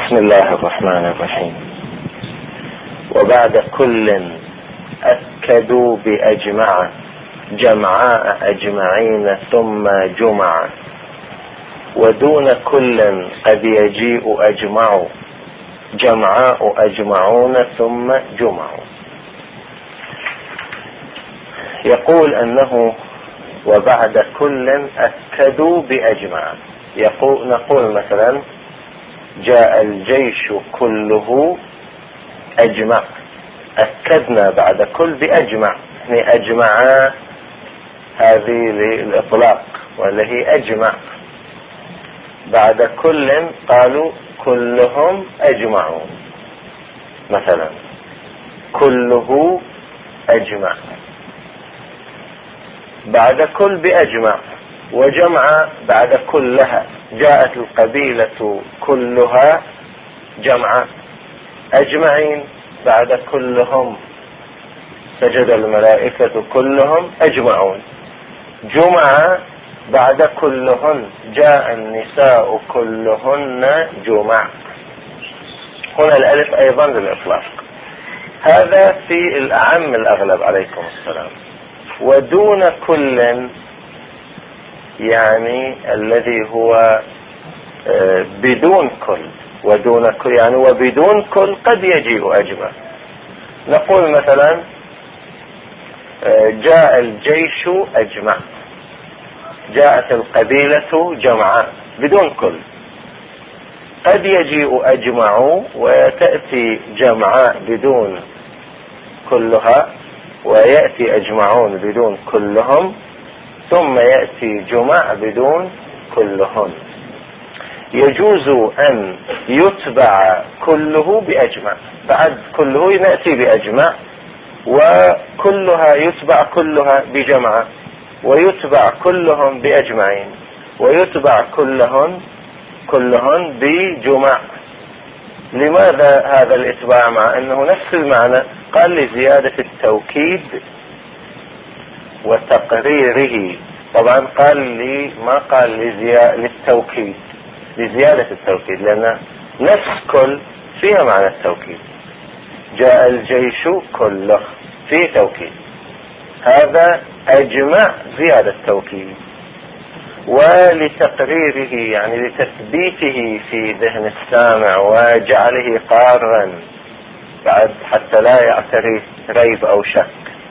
بسم الله الرحمن الرحيم. وبعد كل أكدوا بأجمع جمعاء أجمعين ثم جمع، ودون كل قد يجيء أجمع جمعاء أجمعون ثم جمع. يقول أنه وبعد كل أكدوا بأجمع. نقول مثلا جاء الجيش كله أجمع، أكدنا بعد كل بأجمع، يعني أجمع هذه للإطلاق ولا هي أجمع. بعد كل قالوا كلهم أجمعون، مثلا كله أجمع. بعد كل بأجمع، وجمع بعد كلها. جاءت القبيلة كلها جمع، أجمعين بعد كلهم. سجد الملائكة كلهم أجمعون. جمع بعد كلهن. جاء النساء كلهن جمع. هنا الألف أيضا للإطلاق. هذا في الأعم الأغلب عليكم السلام. ودون كل يعني الذي هو بدون كل. ودون كل يعني وبدون كل قد يجيء أجمع. نقول مثلا جاء الجيش أجمع، جاءت القبيلة جمعاء بدون كل. قد يجيء أجمع وتأتي جمعاء بدون كلها، ويأتي أجمعون بدون كلهم، ثم يأتي جمع بدون كلهن. يجوز أن يتبع كله بأجمع. بعد كله نأتي بأجمع، وكلها يتبع كلها بجمع، ويتبع كلهم بأجمعين، ويتبع كلهن بجمع. لماذا هذا الاتباع مع أنه نفس المعنى؟ قال لزيادة التوكيد وتقريره. طبعا قال لي ما قال للتوكيد، لزيادة التوكيد، لأن نفس كل فيها معنى التوكيد. جاء الجيش كله في توكيد، هذا أجمع زيادة توكيد. ولتقريره يعني لتثبيته في ذهن السامع وجعله قارا بعد حتى لا يعتري ريب أو شك.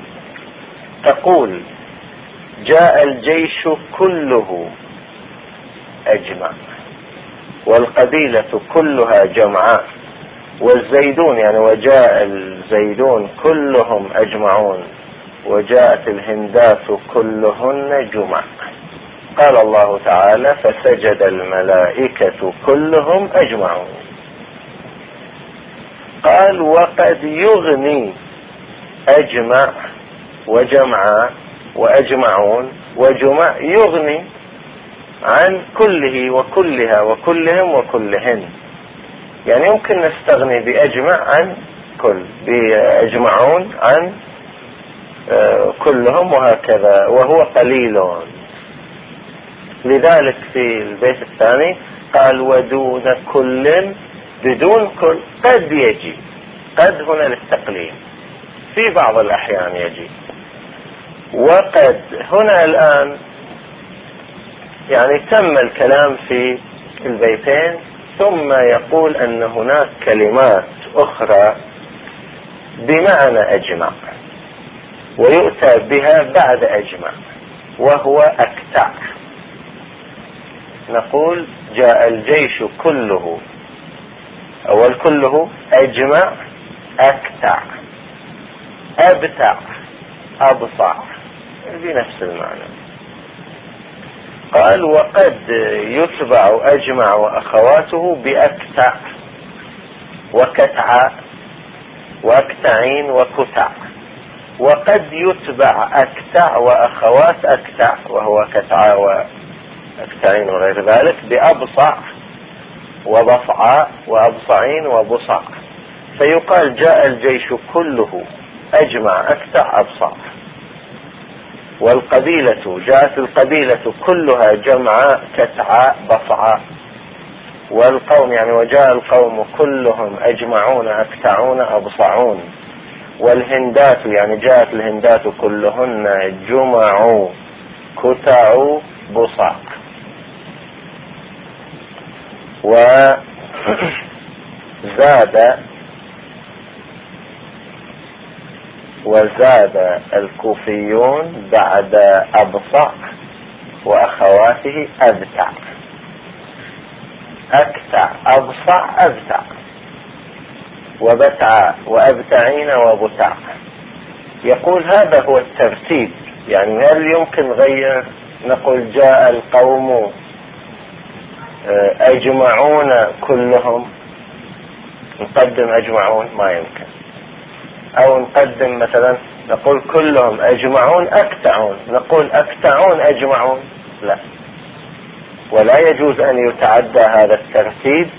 تقول جاء الجيش كله أجمع، والقبيلة كلها جمعاء، والزيدون يعني وجاء الزيدون كلهم أجمعون، وجاءت الهندات كلهن جمع. قال الله تعالى فسجد الملائكة كلهم أجمعون. قال وقد يغني أجمع وجمع وأجمعون وجمع، يغني عن كله وكلها وكلهم وكلهن. يعني يمكن نستغني بأجمع عن كل، بأجمعون عن كلهم، وهكذا، وهو قليل. لذلك في البيت الثاني قال ودون كل بدون كل قد يجي. قد هنا للتقليل، في بعض الأحيان يجي. وقد هنا الآن يعني تم الكلام في البيتين، ثم يقول أن هناك كلمات أخرى بمعنى أجمع ويؤتى بها بعد أجمع، وهو أكتع. نقول جاء الجيش كله، أول كله أجمع، أكتع، أبتع، أبصع، بنفس المعنى. قال وقد يتبع أجمع وأخواته بأكتع وكتع وأكتعين وكتع. وقد يتبع أكتع وأخوات أكتع، وهو كتع وأكتعين وغير ذلك، بأبصع وبصعاء وأبصعين وبصع. فيقال جاء الجيش كله أجمع أكتع أبصع. والقبيلة جاءت القبيلة كلها جمعاء كتعاء بصعاء. والقوم يعني وجاء القوم كلهم أجمعون أكتعون أبصعون. والهندات يعني جاءت الهندات كلهن جمعوا كتعوا بصع. وزاد الكوفيون بعد أبصع وأخواته أبتع. أكتع أبصع أبتع، وبتع وأبتعين وبتع. يقول هذا هو الترتيب. يعني هل يمكن غير نقول جاء القوم أجمعون كلهم، نقدم أجمعون؟ ما يمكن. أو نقدم مثلا نقول كلهم أجمعون أكتعون، نقول أكتعون أجمعون؟ لا. ولا يجوز أن يتعدى هذا الترتيب.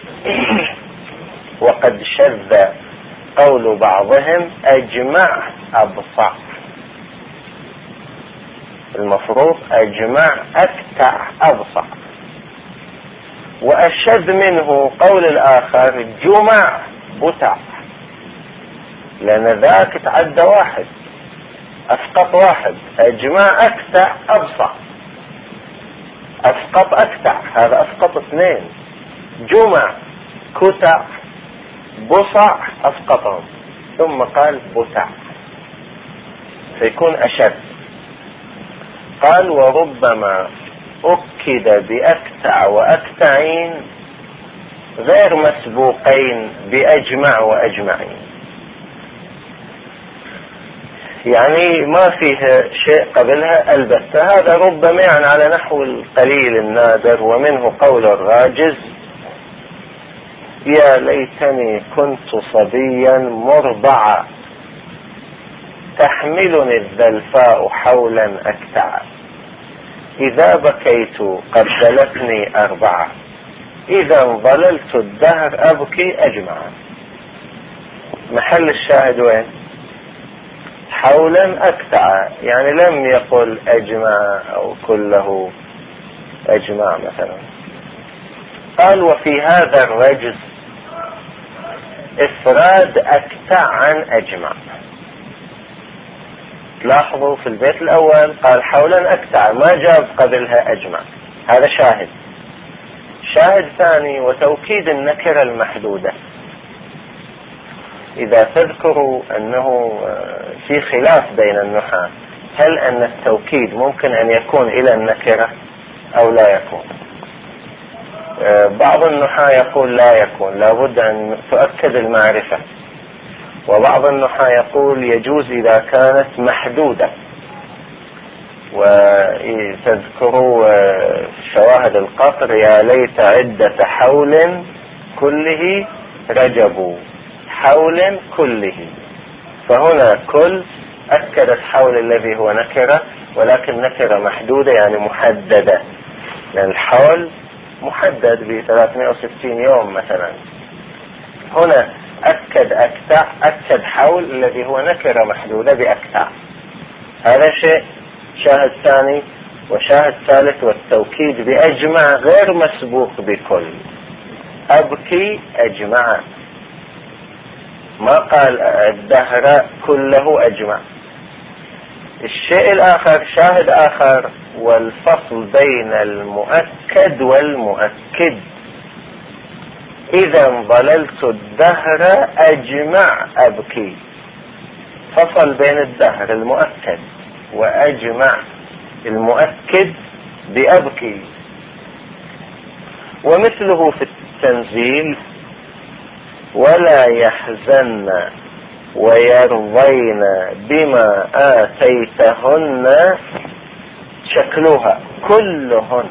وقد شذ قول بعضهم أجمع أبصع، المفروض أجمع أكتع أبصع. وأشذ منه قول الآخر جمع بتع، لأن ذاك تعدى واحد، أسقط واحد. أجمع أكتع أبصع، أسقط أكتع، هذا أسقط اثنين. جمع كتع بصع أسقطهم، ثم قال بتع، فيكون أشد. قال وربما أكد بأكتع وأكتعين غير مسبوقين بأجمع وأجمعين، يعني ما فيها شيء قبلها البتة. هذا ربما يعني على نحو القليل النادر. ومنه قول الراجز يا ليتني كنت صبيا مرضعا تحملني الذلفاء حولا أكتع، إذا بكيت قبلتني أربعة، إذا ظللت الدهر أبكي أجمعا. محل الشاهد وين؟ حولا أكتع، يعني لم يقل أجمع أو كله أجمع مثلا. قال وفي هذا الرجز إفراد أكتع عن أجمع. تلاحظوا في البيت الأول قال حولا أكتع، ما جاب قبلها أجمع. هذا شاهد. شاهد ثاني وتوكيد النكرة المحدودة. إذا تذكروا أنه في خلاف بين النحاة، هل أن التوكيد ممكن أن يكون إلى النكرة أو لا يكون؟ بعض النحاة يقول لا يكون، لابد أن تؤكد المعرفة. وبعض النحاة يقول يجوز إذا كانت محدودة. وتذكروا شواهد القطر يا ليت عدة حول كله رجبوا، حول كله. فهنا كل أكدت حول الذي هو نكرة، ولكن نكرة محدودة يعني محددة، لأن الحول محدد ب 360 يوم مثلا. هنا أكد أكتع، أكد حول الذي هو نكرة محدودة بأكتع. هذا شيء. شاهد ثاني. وشاهد ثالث والتوكيد بأجمع غير مسبوق بكل. أبكي أجمع، ما قال الدهر كله أجمع. الشيء الآخر شاهد آخر والفصل بين المؤكد والمؤكد. إذا ظللت الدهر أجمع أبكي، فصل بين الدهر المؤكد وأجمع المؤكد بأبكي. ومثله في التنزيل ولا يحزن ويرضين بما آتيتهن شكلها كلهن.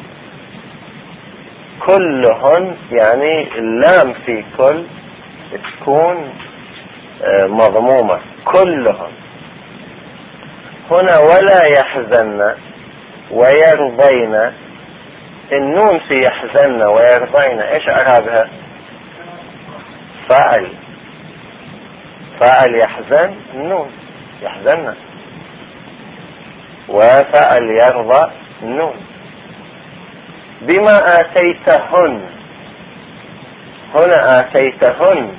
كلهن يعني اللام في كل تكون مضمومة، كلهن. هنا ولا يحزن ويرضين، النون في يحزن ويرضين ايش اعرابها؟ فاعل. فاعل يحزن النون يحزن، وفاعل يرضى النون. بما آتيتهن هنا آتيتهن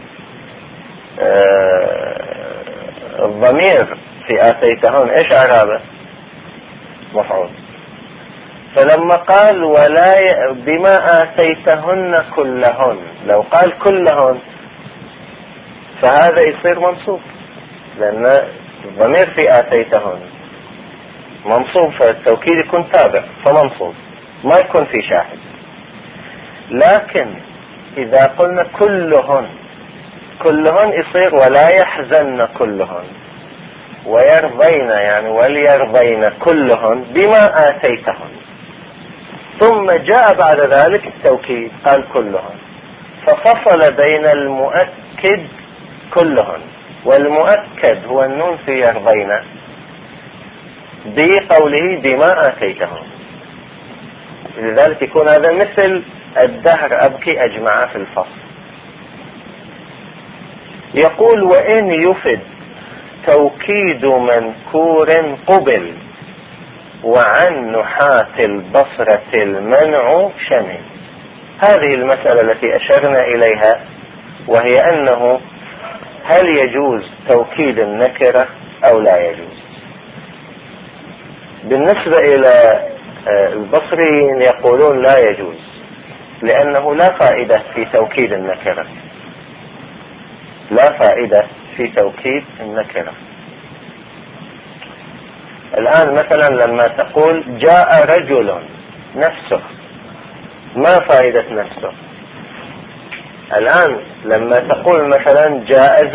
الضمير في آتيتهن إيش إعرابه؟ مفعول. فلما قال ولا بما آتيتهن كلهن، لو قال كلهن فهذا يصير منصوب، لأن الضمير في آتيتهن منصوب، فالتوكيد يكون تابع فمنصوب، ما يكون في شاهد. لكن إذا قلنا كلهن يصير ولا يحزن كلهن، ويرضين يعني وليرضين كلهن بما آتيتهن، ثم جاء بعد ذلك التوكيد قال كلهن، ففصل بين المؤكد كلهن والمؤكد هو النون في يرضين بقوله بما آتيتهن. لذلك يكون هذا مثل الدهر أبكي أجمع في الفصل. يقول وإن يفد توكيد منكور قبل وعن نحاة البصرة المنع شمل. هذه المسألة التي أشرنا إليها، وهي أنه هل يجوز توكيد النكرة أو لا يجوز. بالنسبة إلى البصريين يقولون لا يجوز، لأنه لا فائدة في توكيد النكرة، لا فائدة في توكيد النكرة. الآن مثلا لما تقول جاء رجل نفسه، ما فائدة نفسه؟ الآن لما تقول مثلا جاء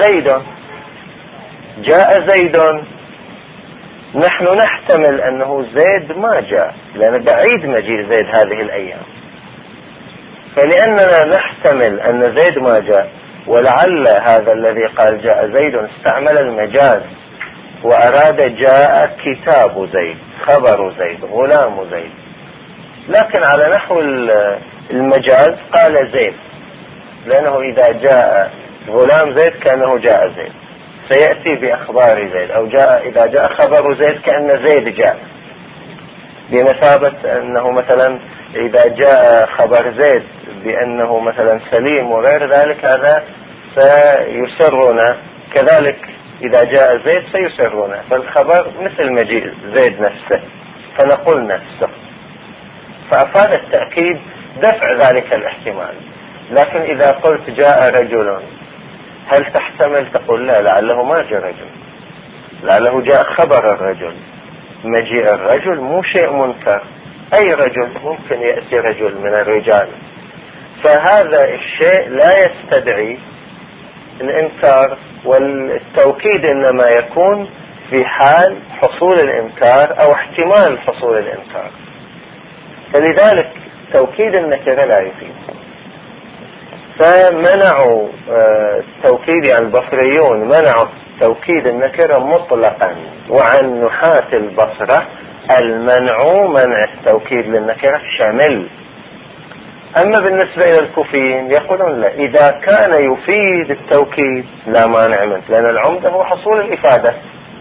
زيد، نحن نحتمل أنه زيد ما جاء، لأن بعيد مجيء زيد هذه الأيام، فلأننا نحتمل أن زيد ما جاء، ولعل هذا الذي قال جاء زيد استعمل المجاز وأراد جاء كتاب زيد، خبر زيد، غلام زيد، لكن على نحو المجاز قال زيد، لأنه إذا جاء غلام زيد كأنه جاء زيد، سيأتي بأخبار زيد، أو إذا جاء خبر زيد كأن زيد جاء، بمثابة أنه مثلا إذا جاء خبر زيد بأنه مثلا سليم وغير ذلك هذا سيسرنا، كذلك إذا جاء زيد سيسرنا، فالخبر مثل مجيء زيد نفسه فنقول نفسه، فأفاد التأكيد دفع ذلك الاحتمال. لكن إذا قلت جاء رجل، هل تحتمل تقول لا، لعله ما جاء رجل، لعله جاء خبر الرجل. مجيء الرجل مو شيء منكر، أي رجل ممكن يأتي رجل من الرجال، فهذا الشيء لا يستدعي الإنكار، والتوكيد إنما يكون في حال حصول الإنكار أو احتمال حصول الإنكار، فلذلك توكيد النكرة لا يفيد. فمنعوا التوكيد، يعني البصريون منعوا توكيد النكرة مطلقا، وعن نحاة البصرة المنع منع التوكيد للنكرة شامل. أما بالنسبة إلى الكوفيين يقولون لا، إذا كان يفيد التوكيد لا مانع منه، لأن العمدة هو حصول الإفادة.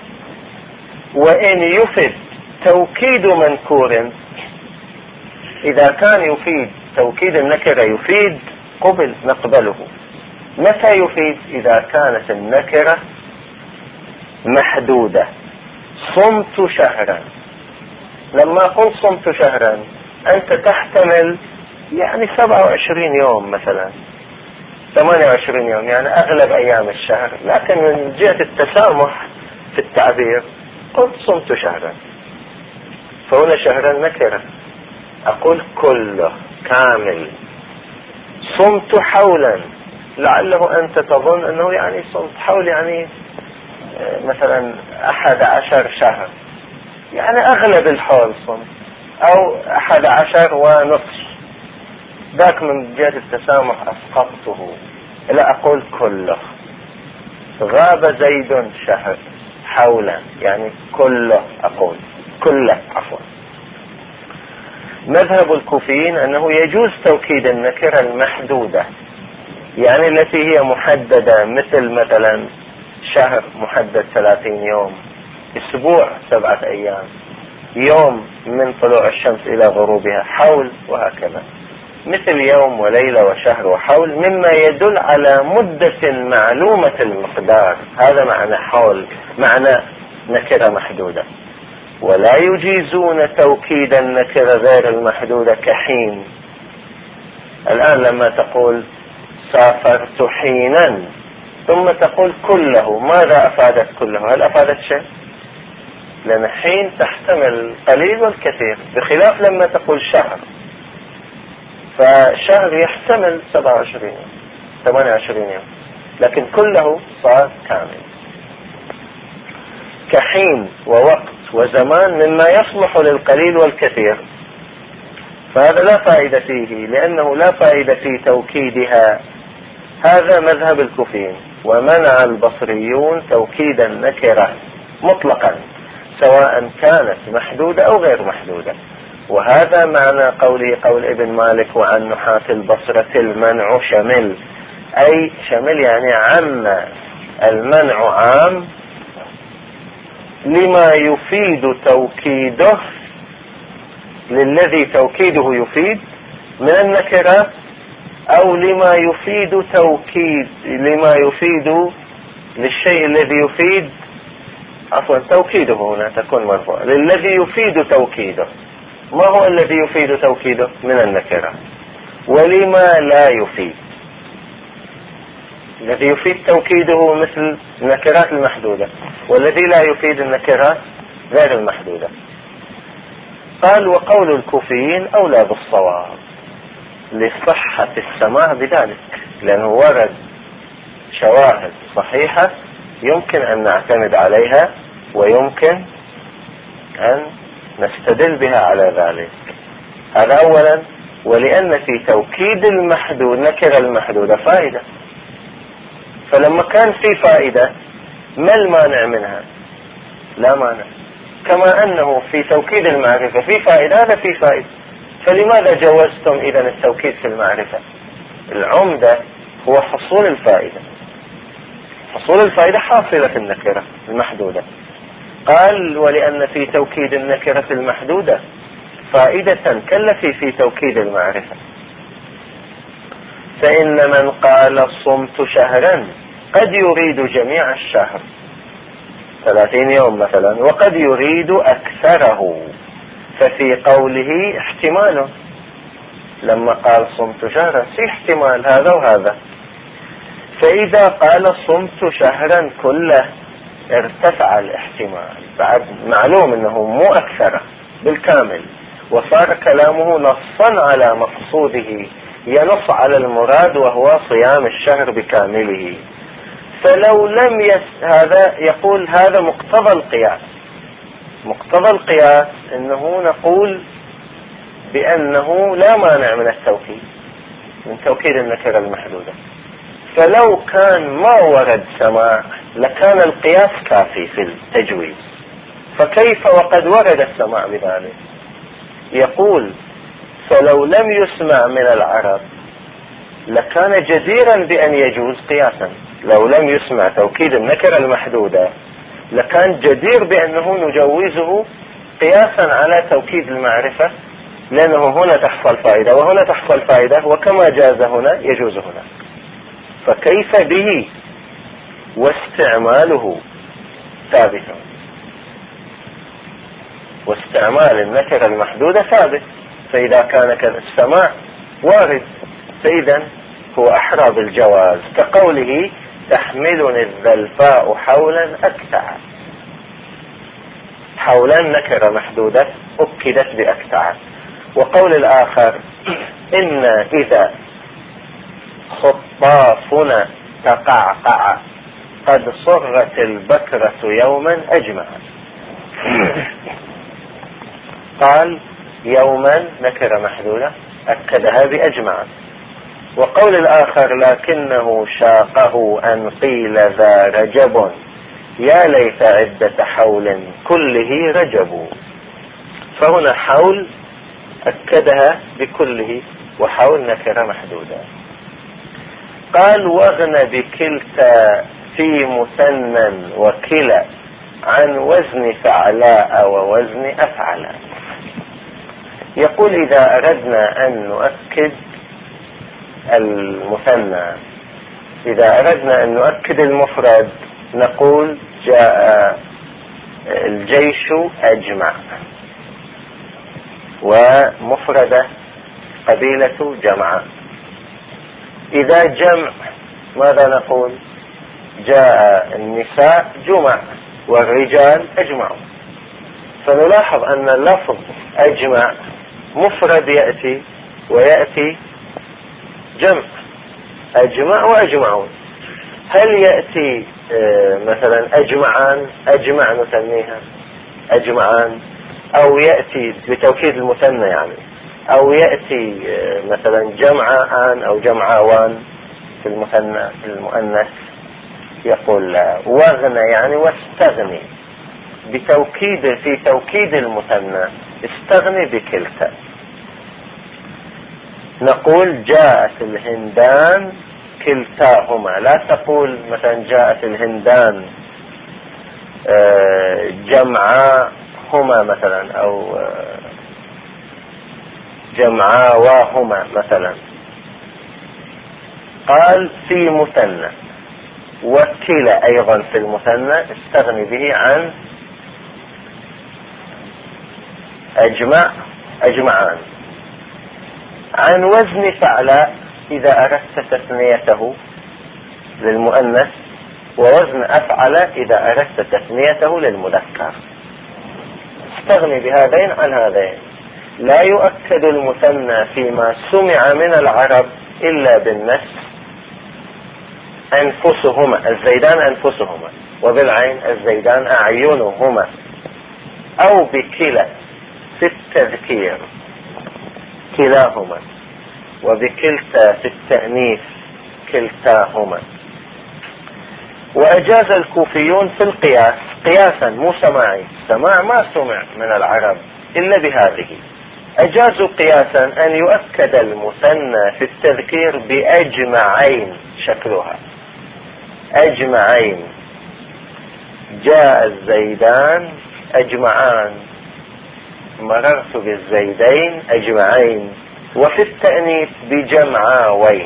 وإن يفيد توكيد منكور، إذا كان يفيد توكيد النكرة يفيد قبل نقبله. متى يفيد؟ إذا كانت النكرة محدودة. صمت شهرا، لما قلت صمت شهرا أنت تحتمل يعني 27 يوم مثلا 28 يوم، يعني أغلب أيام الشهر، لكن من جهة التسامح في التعبير قلت صمت شهرا، فهنا شهرا نكرة، أقول كله كامل. صمت حولا، لعله أنت تظن أنه يعني صمت حول يعني مثلا 11 شهر، يعني أغلب الحول صمت، أو 11 ونصف، ذاك من جهة التسامح أسقطته، لا أقول كله. غاب زيد شهر حولا، يعني كله، أقول كله عفوا. مذهب الكوفيين أنه يجوز توكيد النكرة المحدودة، يعني التي هي محددة، مثلا شهر محدد 30 يوم، أسبوع 7 أيام، يوم من طلوع الشمس إلى غروبها، حول، وهكذا. مثل يوم وليلة وشهر وحول مما يدل على مدة معلومة المقدار. هذا معنى حول، معنى نكرة محدودة. ولا يجيزون توكيد النكرة غير المحدودة كحين. الآن لما تقول سافرت حينا ثم تقول كله، ماذا أفادت كله؟ هل أفادت شيء؟ لأن حين تحتمل القليل والكثير، بخلاف لما تقول شهر، فشهر يحتمل 27 يوم 28 يوم، لكن كله صار كامل. كحين ووقت وزمان مما يصلح للقليل والكثير، فهذا لا فائدة فيه، لأنه لا فائدة في توكيدها. هذا مذهب الكوفيين. ومنع البصريون توكيد النكرة مطلقا سواء كانت محدودة أو غير محدودة. وهذا معنى قوله قول ابن مالك وعن نحاة البصرة المنع شمل، أي شمل يعني عم، المنع عام لما يفيد توكيده، للذي توكيده يفيد من النكرة، أو لما يفيد توكيد، لما يفيد للشيء الذي يفيد، عفوا توكيده هنا تكون مرفوعة، للذي يفيد توكيده. ما هو الذي يفيد توكيده؟ من النكرة. ولما لا يفيد، الذي يفيد توكيده مثل النكرات المحدودة، والذي لا يفيد النكرات غير المحدودة. قال وقول الكوفيين أولى بالصواب لصحة السماع بذلك، لأنه ورد شواهد صحيحة يمكن أن نعتمد عليها ويمكن أن نستدل بها على ذلك. هذا أولا. ولأن في توكيد المحدود نكرة المحدودة فائدة، فلما كان في فائدة ما المانع منها؟ لا مانع. كما أنه في توكيد المعرفة في فائدة، هذا في فائدة، فلماذا جوزتم إذن التوكيد في المعرفة؟ العمدة هو حصول الفائدة. حصول الفائدة حاصلة في النكرة المحدودة. قال ولأن في توكيد النكرة المحدودة فائدة كالتي في توكيد المعرفة. فإن من قال صمت شهرا قد يريد جميع الشهر 30 يوم مثلا، وقد يريد أكثره، ففي قوله احتماله. لما قال صمت شهرا في احتمال هذا وهذا. فإذا قال صمت شهرا كله ارتفع الاحتمال، بعد معلوم انه مو أكثر بالكامل، وصار كلامه نصا على مقصوده، ينص على المراد وهو صيام الشهر بكامله. فلو لم هذا يقول هذا مقتضى القياس. مقتضى القياس انه نقول بانه لا مانع من التوكيد، من توكيد النكرة المحدودة. فلو كان ما ورد سماع لكان القياس كافي في التجويز، فكيف وقد ورد السماع بذلك؟ يقول فلو لم يسمع من العرب لكان جديرا بأن يجوز قياسا. لو لم يسمع توكيد النكرة المحدودة لكان جدير بأنه نجوزه قياسا على توكيد المعرفة، لأنه هنا تحصل فائدة وهنا تحصل فائدة، وكما جاز هنا يجوز هنا. فكيف به واستعماله ثابت، واستعمال النكرة المحدودة ثابت. فإذا كان السماع وارد فإذا هو أحرى بالجواز، كقوله تحملني الذلفاء حولا أكتع. حولا نكرة محدودة أكدت بأكتع. وقول الآخر إن إذا خطافنا تقعقع قد صغت البكرة يوما أجمع. قال يوما نكرة محدودة أكدها بأجمع. وقول الآخر لكنه شاقه أن قيل ذا رجب يا ليت عدة حول كله رجب. فهنا حول أكدها بكله، وحول نكرة محدودة. قال واغن بكلتا في مثنى وكلا عن وزن فعلاء ووزن أفعلاء. يقول إذا أردنا أن نؤكد المثنى إذا أردنا أن نؤكد المفرد نقول جاء الجيش أجمع، ومفردة قبيلة جمع. إذا جمع ماذا نقول؟ جاء النساء جمع والرجال أجمعوا. فنلاحظ أن اللفظ أجمع مفرد يأتي ويأتي جمع، أجمع وأجمعون. هل يأتي مثلا أجمعان، أجمع نسميها أجمعان، أو يأتي بتوكيد المثنى يعني، أو يأتي مثلا جمعان أو جمعوان في المثنى المؤنث؟ يقول واغنى يعني واستغني، بتوكيد في توكيد المثنى استغني بكلتا. نقول جاءت الهندان كلتاهما، لا تقول مثلا جاءت الهندان جمعاهما مثلا، أو جمعاواهما مثلا. قال في مثنى، وكلا أيضا في المثنى استغني به عن أجمع أجمعان. عن وزن فعلاء إذا أردت تثنيته للمؤنث، ووزن أفعل إذا أردت تثنيته للمذكر. استغني بهذين عن هذين. لا يؤكد المثنى فيما سمع من العرب إلا بالنس، أنفسهما، الزيدان أنفسهما، وبالعين الزيدان أعينهما، أو بكلا في التذكير كلاهما، وبكلتا في التأنيث كلتاهما. وأجاز الكوفيون في القياس قياسا مو سماعي، سماع ما سمع من العرب إلا بهذه. أجازوا قياسا أن يؤكد المثنى في التذكير بأجمعين، شكلها أجمعين، جاء الزيدان أجمعان، مررت بالزيدين أجمعين. وفي التأنيث بجمعاوين،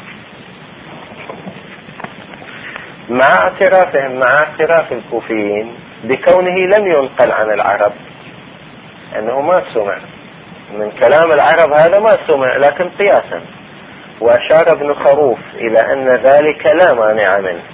مع اعتراف الكوفيين بكونه لم ينقل عن العرب، أنه ما سمع من كلام العرب، هذا ما سمع لكن قياسا. وأشار ابن خروف إلى أن ذلك لا مانع منه.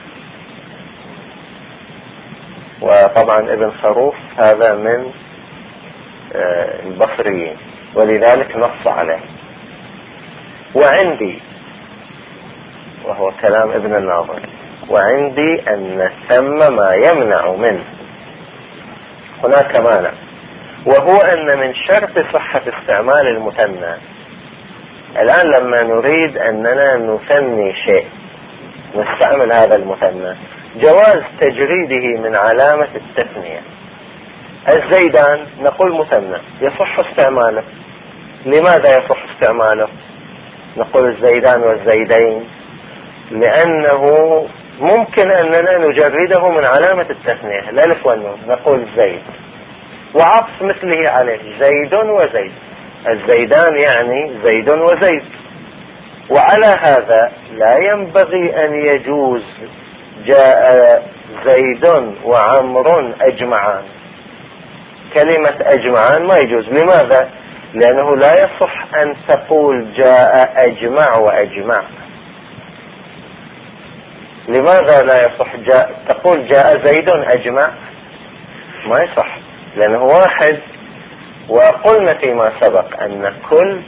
وطبعا ابن خروف هذا من البصريين، ولذلك نص عليه. وعندي، وهو كلام ابن الناظر، وعندي أن ثم ما يمنع منه، هناك مانع، وهو أن من شرط صحة استعمال المثنى الآن لما نريد أننا نثني شيء نستعمل هذا المثنى، جواز تجريده من علامة التثنية. الزيدان نقول مثنى يصح استعماله. لماذا يصح استعماله؟ نقول الزيدان والزيدين لأنه ممكن أننا نجرده من علامة التثنية، الألف والنون، نقول زيد، وعطف مثله عليه زيد وزيد، الزيدان يعني زيد وزيد. وعلى هذا لا ينبغي أن يجوز جاء زيد وعمر أجمعان، كلمة أجمعان ما يجوز. لماذا؟ لأنه لا يصح أن تقول جاء أجمع وأجمع. لماذا لا يصح تقول جاء زيد أجمع؟ ما يصح، لأنه واحد. وقلنا فيما سبق أن كل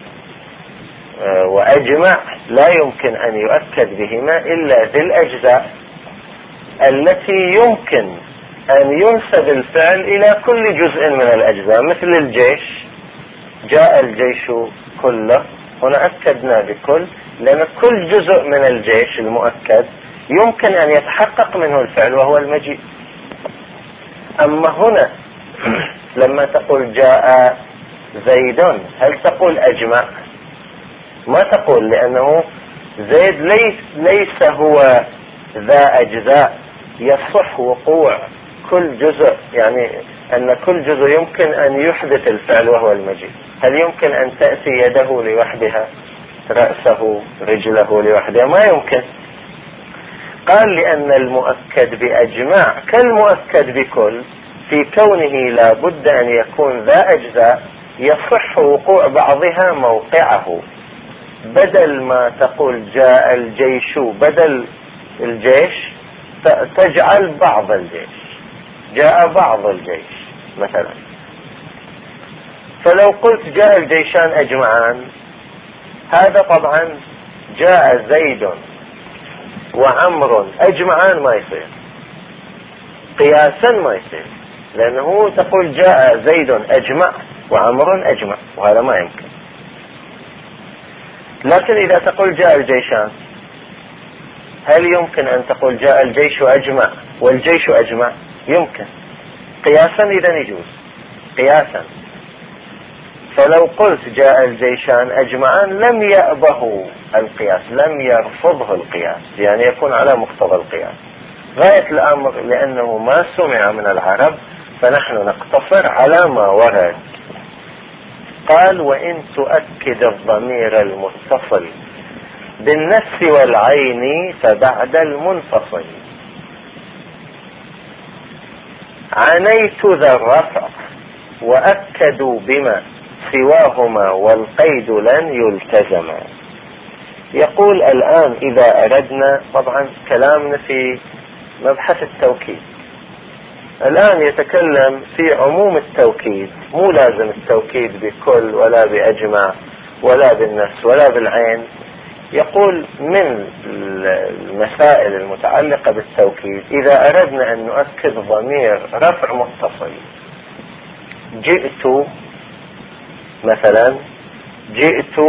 وأجمع لا يمكن أن يؤكد بهما إلا ذي الأجزاء التي يمكن أن ينسب الفعل إلى كل جزء من الأجزاء، مثل الجيش، جاء الجيش كله، هنا أكدنا بكل، لأن كل جزء من الجيش المؤكد يمكن أن يتحقق منه الفعل وهو المجيء. أما هنا لما تقول جاء زيد، هل تقول أجمع؟ ما تقول، لأنه زيد ليس هو ذا أجزاء يصح وقوع كل جزء، يعني أن كل جزء يمكن أن يحدث الفعل وهو المجيء. هل يمكن أن تأتي يده لوحدها؟ رأسه رجله لوحده، ما يمكن. قال لأن المؤكد بأجمع كالمؤكد بكل، في كونه لا بد أن يكون ذا أجزاء يصح وقوع بعضها موقعه. بدل ما تقول جاء الجيش بدل الجيش تجعل بعض الجيش، جاء بعض الجيش مثلا. فلو قلت جاء الجيشان أجمعان، هذا طبعا جاء زيد وعمر أجمعان ما يصير، قياسا ما يصير، لأنه تقول جاء زيد أجمع وعمر أجمع، وهذا ما يمكن. لكن إذا تقول جاء الجيشان، هل يمكن أن تقول جاء الجيش أجمع والجيش أجمع؟ يمكن، قياسا إذا يجوز قياسا. فلو قلت جاء الجيشان أجمعان لم يأبه القياس، لم يرفضه القياس، يعني يكون على مقتضى القياس. غاية الأمر لأنه ما سمع من العرب فنحن نقتصر على ما ورد. قال وإن تؤكد الضمير المتصل بالنفس والعين فبعد المنفصل. عنيت ذا الرفع وأكدوا بما سواهما والقيد لن يلتزم. يقول الآن إذا أردنا، طبعا كلامنا في مبحث التوكيد، الآن يتكلم في عموم التوكيد، مو لازم التوكيد بكل ولا بأجمع ولا بالنفس ولا بالعين. يقول من المسائل المتعلقة بالتوكيد إذا أردنا أن نؤكد ضمير رفع متصل، جئت مثلا، جئت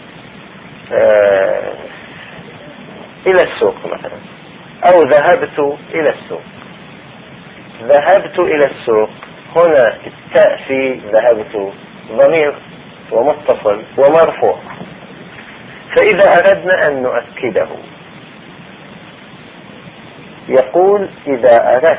إلى السوق مثلا، أو ذهبت إلى السوق. ذهبت إلى السوق، هنا التاء في ذهبت ضمير ومتصل ومرفوع. فإذا أردنا أن نؤكده، يقول إذا أردت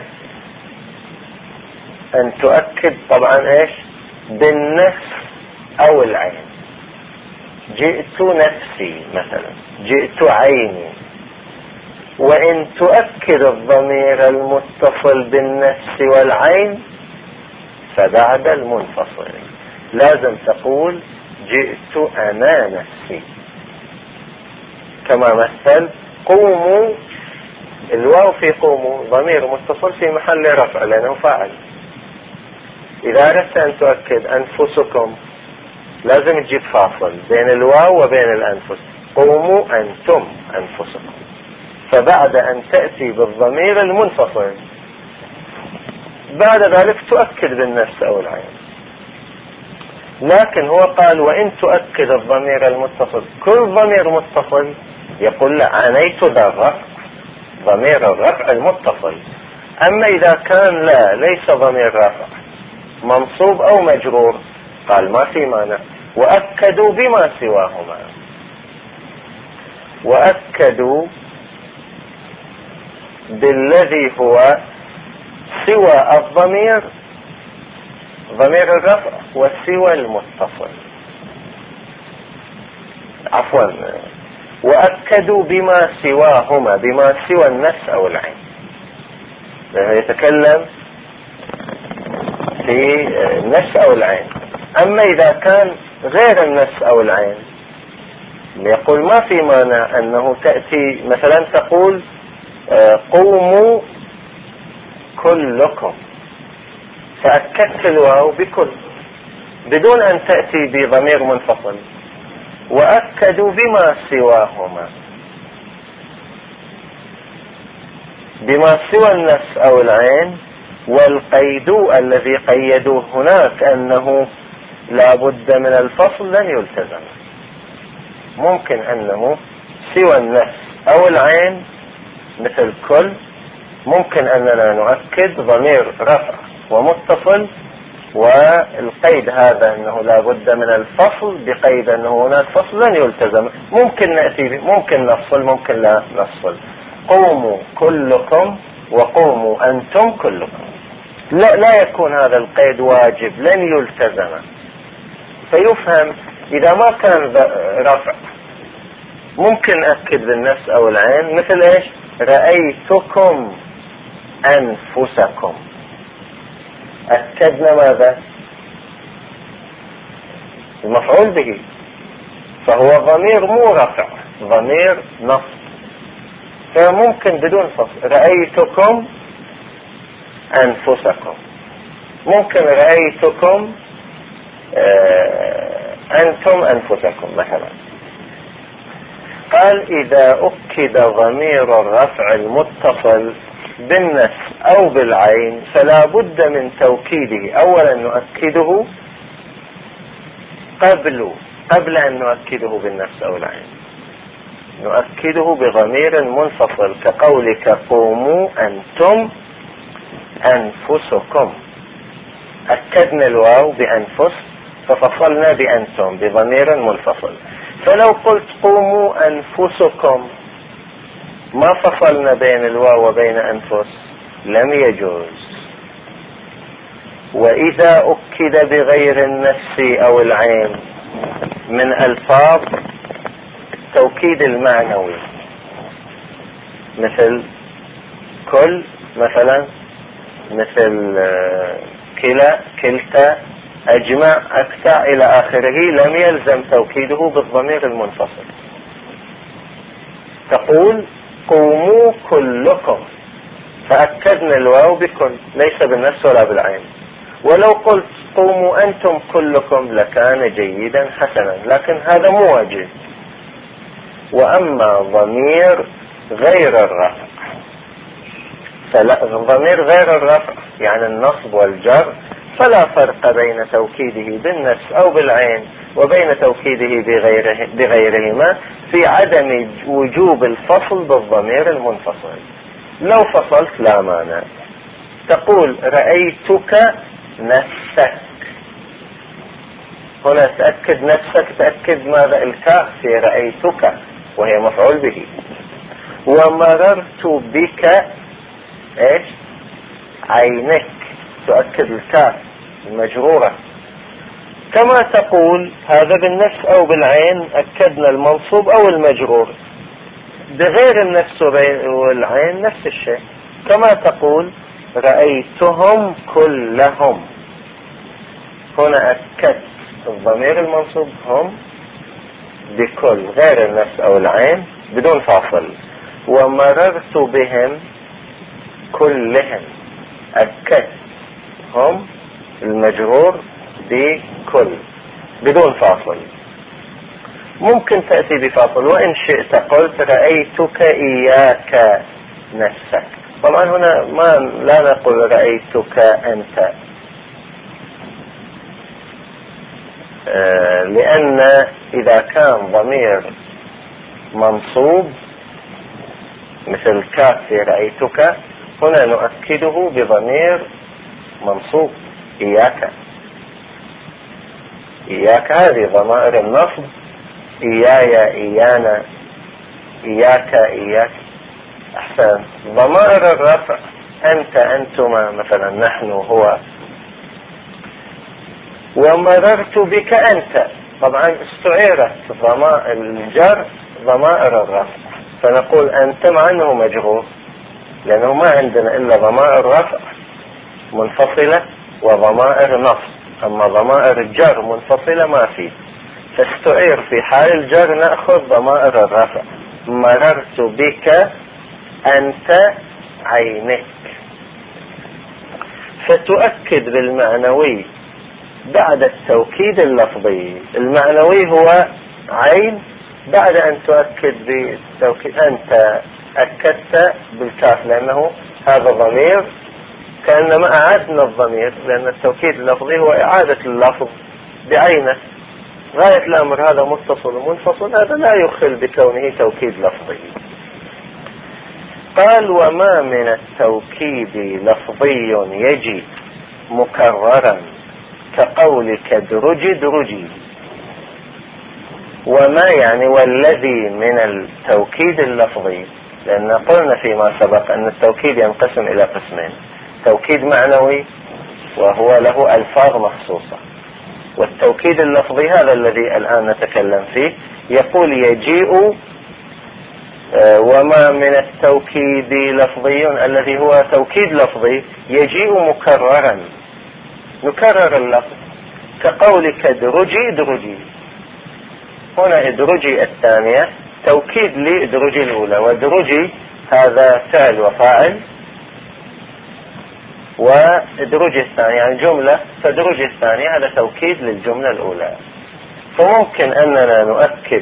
أن تؤكد طبعا إيش؟ بالنفس أو العين. جئت نفسي مثلا، جئت عيني. وإن تؤكد الضمير المتصل بالنفس والعين فبعد المنفصل لازم تقول جئت أنا نفسي. كما مثل قوموا، الواو في قوموا ضمير متصل في محل رفع لأنه فاعل. إذا أردت أن تؤكد أنفسكم لازم تجيب فاصل بين الواو وبين الأنفس، قوموا أنتم أنفسكم. فبعد أن تأتي بالضمير المنفصل بعد ذلك تؤكد بالنفس أو العين. لكن هو قال وإن تؤكد الضمير المتصل، كل ضمير متصل يقول لا، عنيت ذا الرفع، ضمير الرفع المتصل. أما إذا كان لا، ليس ضمير رفع، منصوب أو مجرور، قال ما في مانع. وأكدوا بما سواهما، وأكدوا بالذي هو سوى الضمير، ضمير الرفع وسوى المتصل، عفوا، وأكدوا بما سواهما، بما سوى النفس أو العين. يتكلم في النفس أو العين. أما إذا كان غير النفس أو العين يقول ما في مانع أنه تأتي مثلا تقول قوموا كلكم، فأكدت الواو بكل بدون أن تأتي بضمير منفصل. وأكدوا بما سواهما، بما سوى النفس أو العين. والقيد الذي قيدوه هناك أنه لا بد من الفصل لن يلتزم. ممكن أنه سوى النفس أو العين مثل كل، ممكن أننا نؤكد ضمير رفع ومتصل، والقيد هذا أنه لا بد من الفصل بقيد أنه هناك فصل لن يلتزم. ممكن نأتي، ممكن نفصل، ممكن لا نفصل. قوموا كلكم وقوموا أنتم كلكم، لا يكون هذا القيد واجب، لن يلتزم. فيفهم إذا ما كان رفع ممكن أكد بالنفس أو العين، مثل إيش؟ رأيتكم أنفسكم. أكدنا ماذا؟ المفعول به، فهو ضمير مو رفع، ضمير نصب، فممكن بدون فصل رأيتكم أنفسكم. ممكن رأيتكم أنتم أنفسكم مثلا. قال إذا أكد ضمير الرفع المتصل بالنفس أو بالعين فلا بد من توكيده. أولا نؤكده قبل أن نؤكده بالنفس أو العين، نؤكده بضمير منفصل كقولك قوموا أنتم أنفسكم. أكدنا الواو بأنفس ففصلنا بأنتم بضمير منفصل. فلو قلت قوموا أنفسكم ما فصلنا بين الواو وبين أنفس، لم يجوز. وإذا أكد بغير النفس أو العين من ألفاظ توكيد المعنوي مثل كل مثلا، مثل كلا كلتا أجمع أكثر إلى آخره، لم يلزم توكيده بالضمير المنفصل. تقول قوموا كلكم فأكدنا الواو بكل ليس بالنفس ولا بالعين. ولو قلت قوموا أنتم كلكم لكان جيدا حسنا، لكن هذا مو واجب. وأما ضمير غير الرفع ضمير غير الرفع يعني النصب والجر فلا فرق بين توكيده بالنفس أو بالعين وبين توكيده بغيرهما في عدم وجوب الفصل بالضمير المنفصل. لو فصلت لا مانع. تقول رأيتك نفسك، هنا تأكد نفسك، تأكد ماذا؟ الكاف في رأيتك وهي مفعول به. ومررت بك ايش؟ عينك، تؤكد الكاف المجرورة. كما تقول هذا بالنفس او بالعين أكدنا المنصوب او المجرور، بغير النفس والعين نفس الشيء. كما تقول رأيتهم كلهم، هنا أكدت الضمير المنصوب هم بكل غير النفس أو العين بدون فاصل. ومررت بهم كلهم، أكدت هم المجرور بكل بدون فاصل. ممكن تأتي بفاصل، وإن شئت قلت رأيتك إياك نفسك. طبعا هنا لا نقول رأيتك أنت، لأن إذا كان ضمير منصوب مثل كاف في رأيتك هنا نؤكده بضمير منصوب إياك. إياك هذه ضمائر النصب، إيايا إيانا إياك إياك. أحسن. ضمائر الرفع أنت أنتما مثلا نحن هو. ومررت بك أنت، طبعا استعيرت ضمائر الجر ضمائر الرفع، فنقول أنت مع أنه مجرور لأنه ما عندنا إلا ضمائر رفع منفصلة وضمائر نصب، أما ضمائر الجر منفصلة ما فيه، فاستعير في حال الجر نأخذ ضمائر الرفع. مررت بك أنت عينك، فتؤكد بالمعنوي بعد التوكيد اللفظي. المعنوي هو عين بعد أن تؤكد بالتوكيد. أنت أكدت بالكاف لأنه هذا ضمير كأنما أعدنا الضمير، لأن التوكيد اللفظي هو إعادة اللفظ بعينه. غاية الأمر هذا متصل ومنفصل، هذا لا يخل بكونه توكيد لفظي. قال وما من التوكيد لفظي يجي مكررا كقولك درجي درجي. وما يعني والذي من التوكيد اللفظي، لأن قلنا فيما سبق أن التوكيد ينقسم إلى قسمين: توكيد معنوي وهو له ألفاظ مخصوصة، والتوكيد اللفظي هذا الذي الآن نتكلم فيه يقول يجيء وما من التوكيد لفظي الذي هو توكيد لفظي يجيء مكررا، نكرر اللفظ، كقولك ادرجي ادرجي. هنا ادرجي الثانية توكيد لادرجي الأولى، وادرجي هذا فعل وفاعل، وادرجي الثانية يعني جملة، فادرجي الثانية هذا توكيد للجملة الأولى. فممكن أننا نؤكد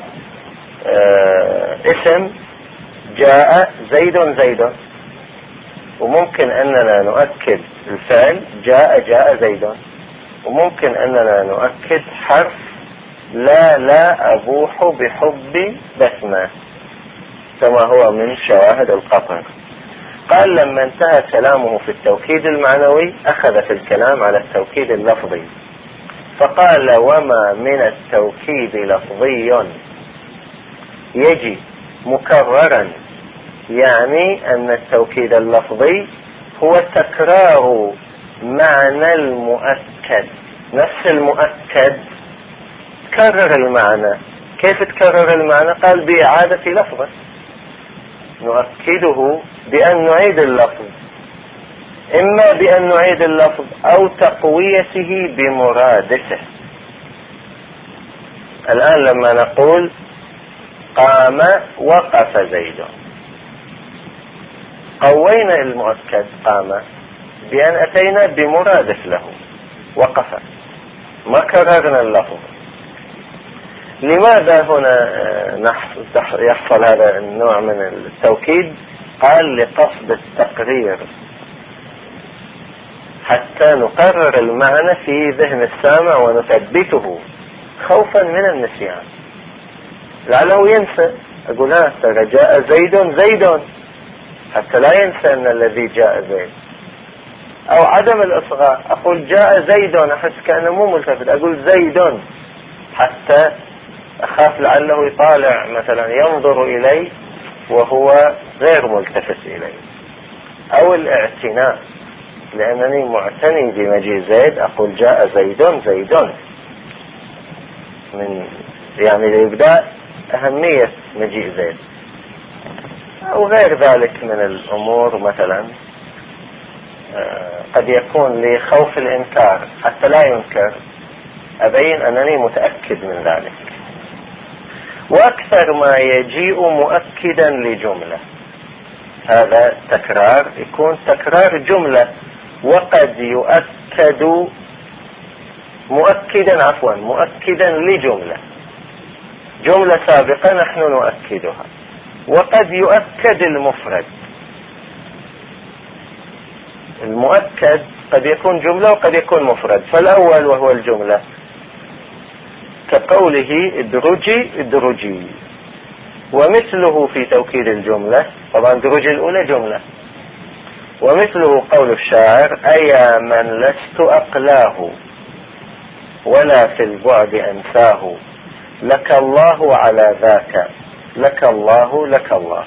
اسم جاء زيد زيد، وممكن أننا نؤكد الفعل جاء زيد، وممكن أننا نؤكد حرف لا أبوح بحب بسمة كما هو من شواهد القطر. قال لما انتهى كلامه في التوكيد المعنوي أخذ في الكلام على التوكيد اللفظي، فقال وما من التوكيد لفظي يجي مكررا، يعني أن التوكيد اللفظي هو تكرار معنى المؤكد، نفس المؤكد تكرر المعنى. كيف تكرر المعنى؟ قال بإعادة لفظه، نؤكده بأن نعيد اللفظ، إما بأن نعيد اللفظ أو تقويته بمرادفه. الآن لما نقول قام وقف زيد، قوينا المؤكد قام بأن أتينا بمرادف له وقف، ما كررنا اللفظ. لماذا هنا يحصل هذا النوع من التوكيد؟ قال لقصد التقرير، حتى نقرر المعنى في ذهن السامع ونثبته خوفا من النسيان، لعله ينسى. أقول ترى جاء زيد زيد، حتى لا ينسى أن الذي جاء زيد. أو عدم الإصغاء، أقول جاء زيد أحس كأنه مو ملتفت، أقول زيد حتى أخاف لعله يطالع مثلا ينظر إلي وهو غير ملتفت إلي. أو الاعتناء، لأنني معتني بمجيء زيد، أقول جاء زيد زيد، من يعني ليبدأ أهمية مجيء زيد. أو غير ذلك من الأمور، مثلا قد يكون لخوف الإنكار حتى لا ينكر، أبين أنني متأكد من ذلك. وأكثر ما يجيء مؤكدا لجملة، هذا تكرار، يكون تكرار جملة، وقد يؤكد مؤكدا لجملة، جملة سابقة نحن نؤكدها. وقد يؤكد المفرد، المؤكد قد يكون جملة وقد يكون مفرد. فالأول وهو الجملة، كقوله ادرجي ادرجي، ومثله في توكيد الجملة، طبعا ادرجي الأولى جملة، ومثله قول الشاعر أيا من لست أقلاه ولا في البعد أنساه، لك الله على ذاك، لك الله لك الله.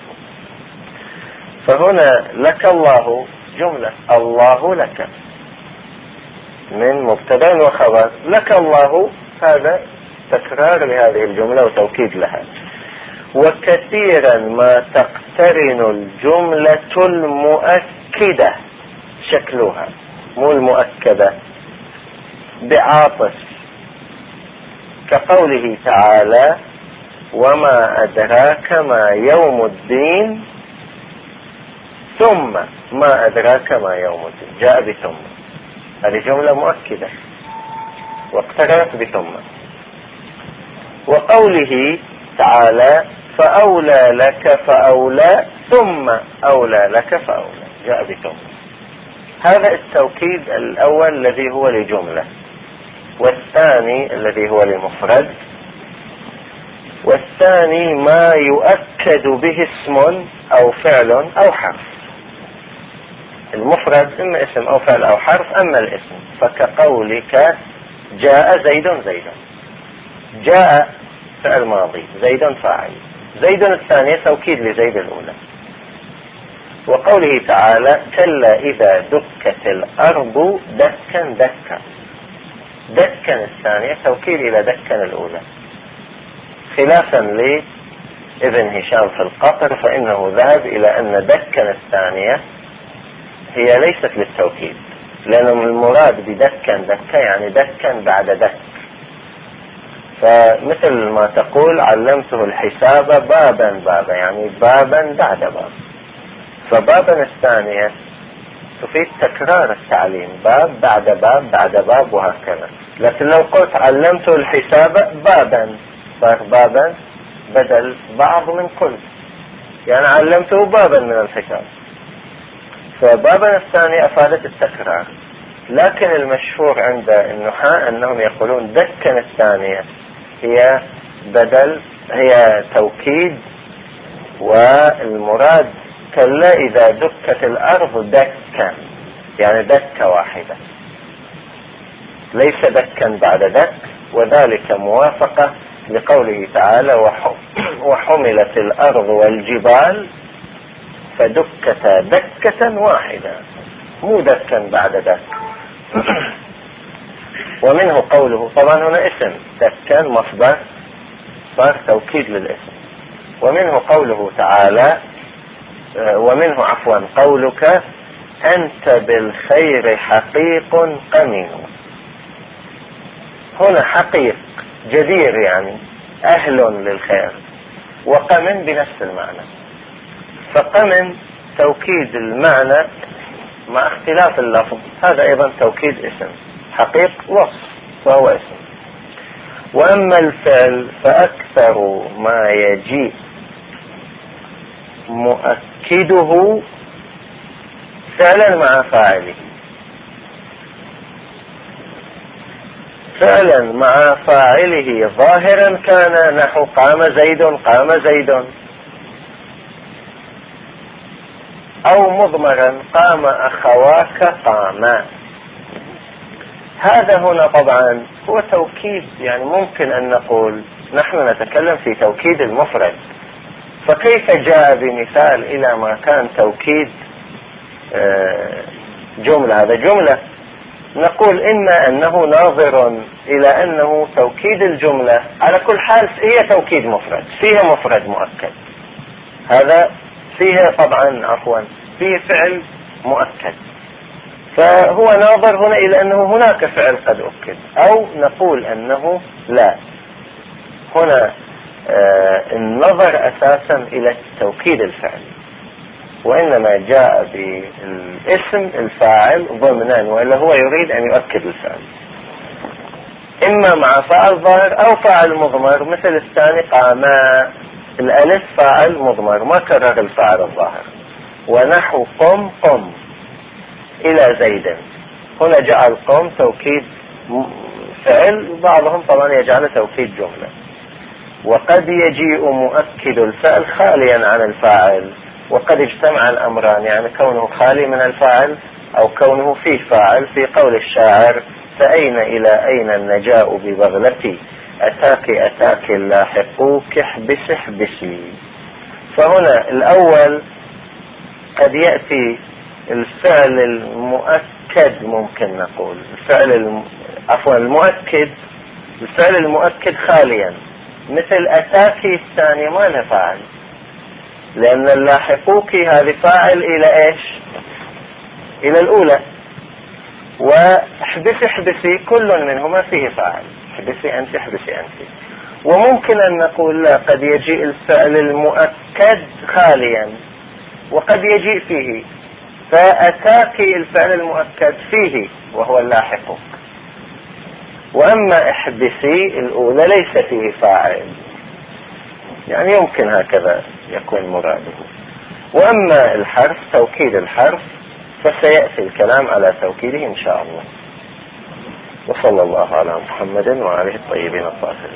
فهنا لك الله جملة، الله لك من مبتدأ وخبر، لك الله هذا تكرار لهذه الجملة وتوكيد لها. وكثيرا ما تقترن الجملة المؤكدة شكلها، مو المؤكدة، بعاطف، كقوله تعالى وما أدراك ما يوم الدين، ثم ما أدراك ما يوم الدين، جاء بثم، هذه جملة مؤكدة واقترنت بثم. وقوله تعالى فأولى لك فأولى، ثم أولى لك فأولى، جاء بثم. هذا التوكيد الأول الذي هو لجملة، والثاني الذي هو لمفرد. والثاني ما يؤكد به اسم أو فعل أو حرف. المفرد إما اسم أو فعل أو حرف. أما الاسم فكقولك جاء زيد زيدا، جاء فعل ماضي، زيد فاعل، زيد الثانية توكيد لزيد الأولى. وقوله تعالى كلا إذا دكت الأرض دكا دكا، دكا الثانية توكيد إلى دكا الأولى، خلافا ابن هشام في القطر فإنه ذهب إلى أن دكا الثانية هي ليست للتوكيد، لأن المراد بدكا يعني دكا بعد دك. فمثل ما تقول علمته الحساب بابا يعني بابا بعد باب، فبابا الثانية تفيد تكرار التعليم، باب بعد باب بعد باب وهكذا. لكن لو قلت علمته الحساب بابا، صار بابا بدل بعض من كل، يعني علمته بابا من الحساب، فبابا الثانية أفادت التكرار. لكن المشهور عند النحاة أنهم يقولون دكا الثانية هي بدل، هي توكيد، والمراد كلا إذا دكت الأرض دكا، يعني دكة واحدة ليس دكا بعد دك، وذلك موافقة لقوله تعالى وحملت الأرض والجبال فدكتا دكة واحدة، مو دكا بعد دك. ومنه قوله، طبعا هنا اسم دكا مصدر صار توكيد للاسم. ومنه قوله تعالى ومنه عفوا قولك أنت بالخير حقيق قمين. هنا حقيق جدير يعني أهل للخير، وقمن بنفس المعنى. فقمن توكيد المعنى مع اختلاف اللفظ، هذا أيضا توكيد اسم، حقيق وصف فهو اسم. وأما الفعل فأكثر ما يجيء مؤكده فعلا مع فاعله، فعلا مع فاعله ظاهرا كان نحو قام زيد قام زيد، أو مضمرا قام أخواك قاما. هذا هنا طبعا هو توكيد، يعني ممكن أن نقول نحن نتكلم في توكيد المفرد، فكيف جاء بمثال إلى ما كان توكيد جملة؟ هذا جملة، نقول إما أنه ناظر إلى أنه توكيد الجملة على كل حال هي توكيد مفرد، فيها مفرد مؤكد، هذا فيها طبعا عفوا فيه فعل مؤكد، فهو ناظر هنا إلى أنه هناك فعل قد أكد، أو نقول أنه لا، هنا النظر أساسا إلى توكيد الفعل، وإنما جاء بالاسم الفاعل ضمنا، وإلا هو يريد أن يؤكد الفعل إما مع فاعل ظاهر أو فاعل مضمر، مثل الثاني قاما، الألف فاعل مضمر ما كرر الفاعل الظاهر. ونحو قم قم إلى زيد، هنا جعل قم توكيد فعل، بعضهم طبعا يجعل توكيد جملة. وقد يجيء مؤكد الفعل خاليا عن الفاعل، وقد اجتمع الأمران، يعني كونه خالي من الفاعل أو كونه فيه فاعل، في قول الشاعر فأين إلى أين النجاء ببغلتي أتاك اللاحقوك احبس احبسي. فهنا الأول قد يأتي الفعل المؤكد، ممكن نقول المؤكد، الفعل المؤكد خاليا، مثل أتاكي الثانية ما لها فاعل، لأن اللاحقوك هذه فاعل إلى إيش؟ إلى الأولى. واحبسي احبسي كل منهما فيه فاعل، احبسي أنت احبسي أنت. وممكن أن نقول لا، قد يجيء الفعل المؤكد خاليا وقد يجيء فيه، فأتاكي الفعل المؤكد فيه وهو اللاحق، وأما احبسي الأولى ليس فيه فاعل، يعني يمكن هكذا يكون مراده. وأما الحرف توكيد الحرف فسيأتي الكلام على توكيده إن شاء الله. وصلى الله على محمد وعليه الطيبين الطاهرين.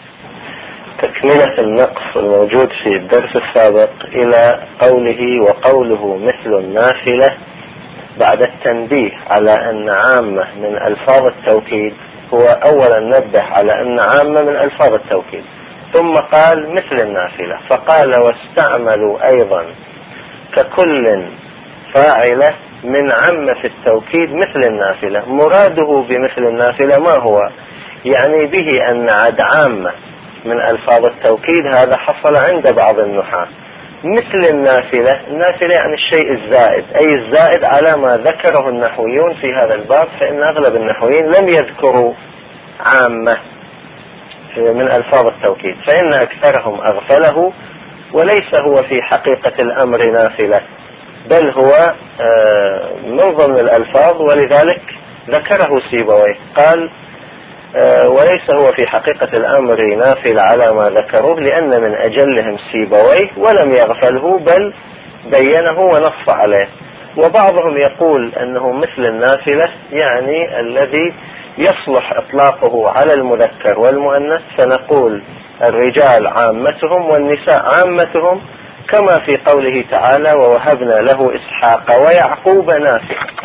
تكملة النقص الموجود في الدرس السابق إلى قوله وقوله مثل النافلة، بعد التنبيه على أن عامة من ألفاظ التوكيد، هو أولا نبه على أن عامة من ألفاظ التوكيد، ثم قال مثل النافلة، فقال واستعملوا أيضا ككل فاعلة من عامة في التوكيد مثل النافلة. مراده بمثل النافلة ما هو؟ يعني به أن عد عامة من ألفاظ التوكيد هذا حصل عند بعض النحاة. مثل النافلة، النافلة يعني الشيء الزائد، أي الزائد على ما ذكره النحويون في هذا الباب، فإن أغلب النحويين لم يذكروا عامة من ألفاظ التوكيد، فإن أكثرهم أغفله، وليس هو في حقيقة الأمر نافلة، بل هو من ضمن الألفاظ، ولذلك ذكره سيبويه قال وليس هو في حقيقة الأمر نافل على ما ذكروه، لأن من أجلهم سيبويه ولم يغفله بل بينه ونص عليه. وبعضهم يقول أنه مثل النافلة يعني الذي يصلح إطلاقه على المذكر والمؤنث، فنقول الرجال عامتهم والنساء عامتهم، كما في قوله تعالى ووهبنا له إسحاق ويعقوب نافلة.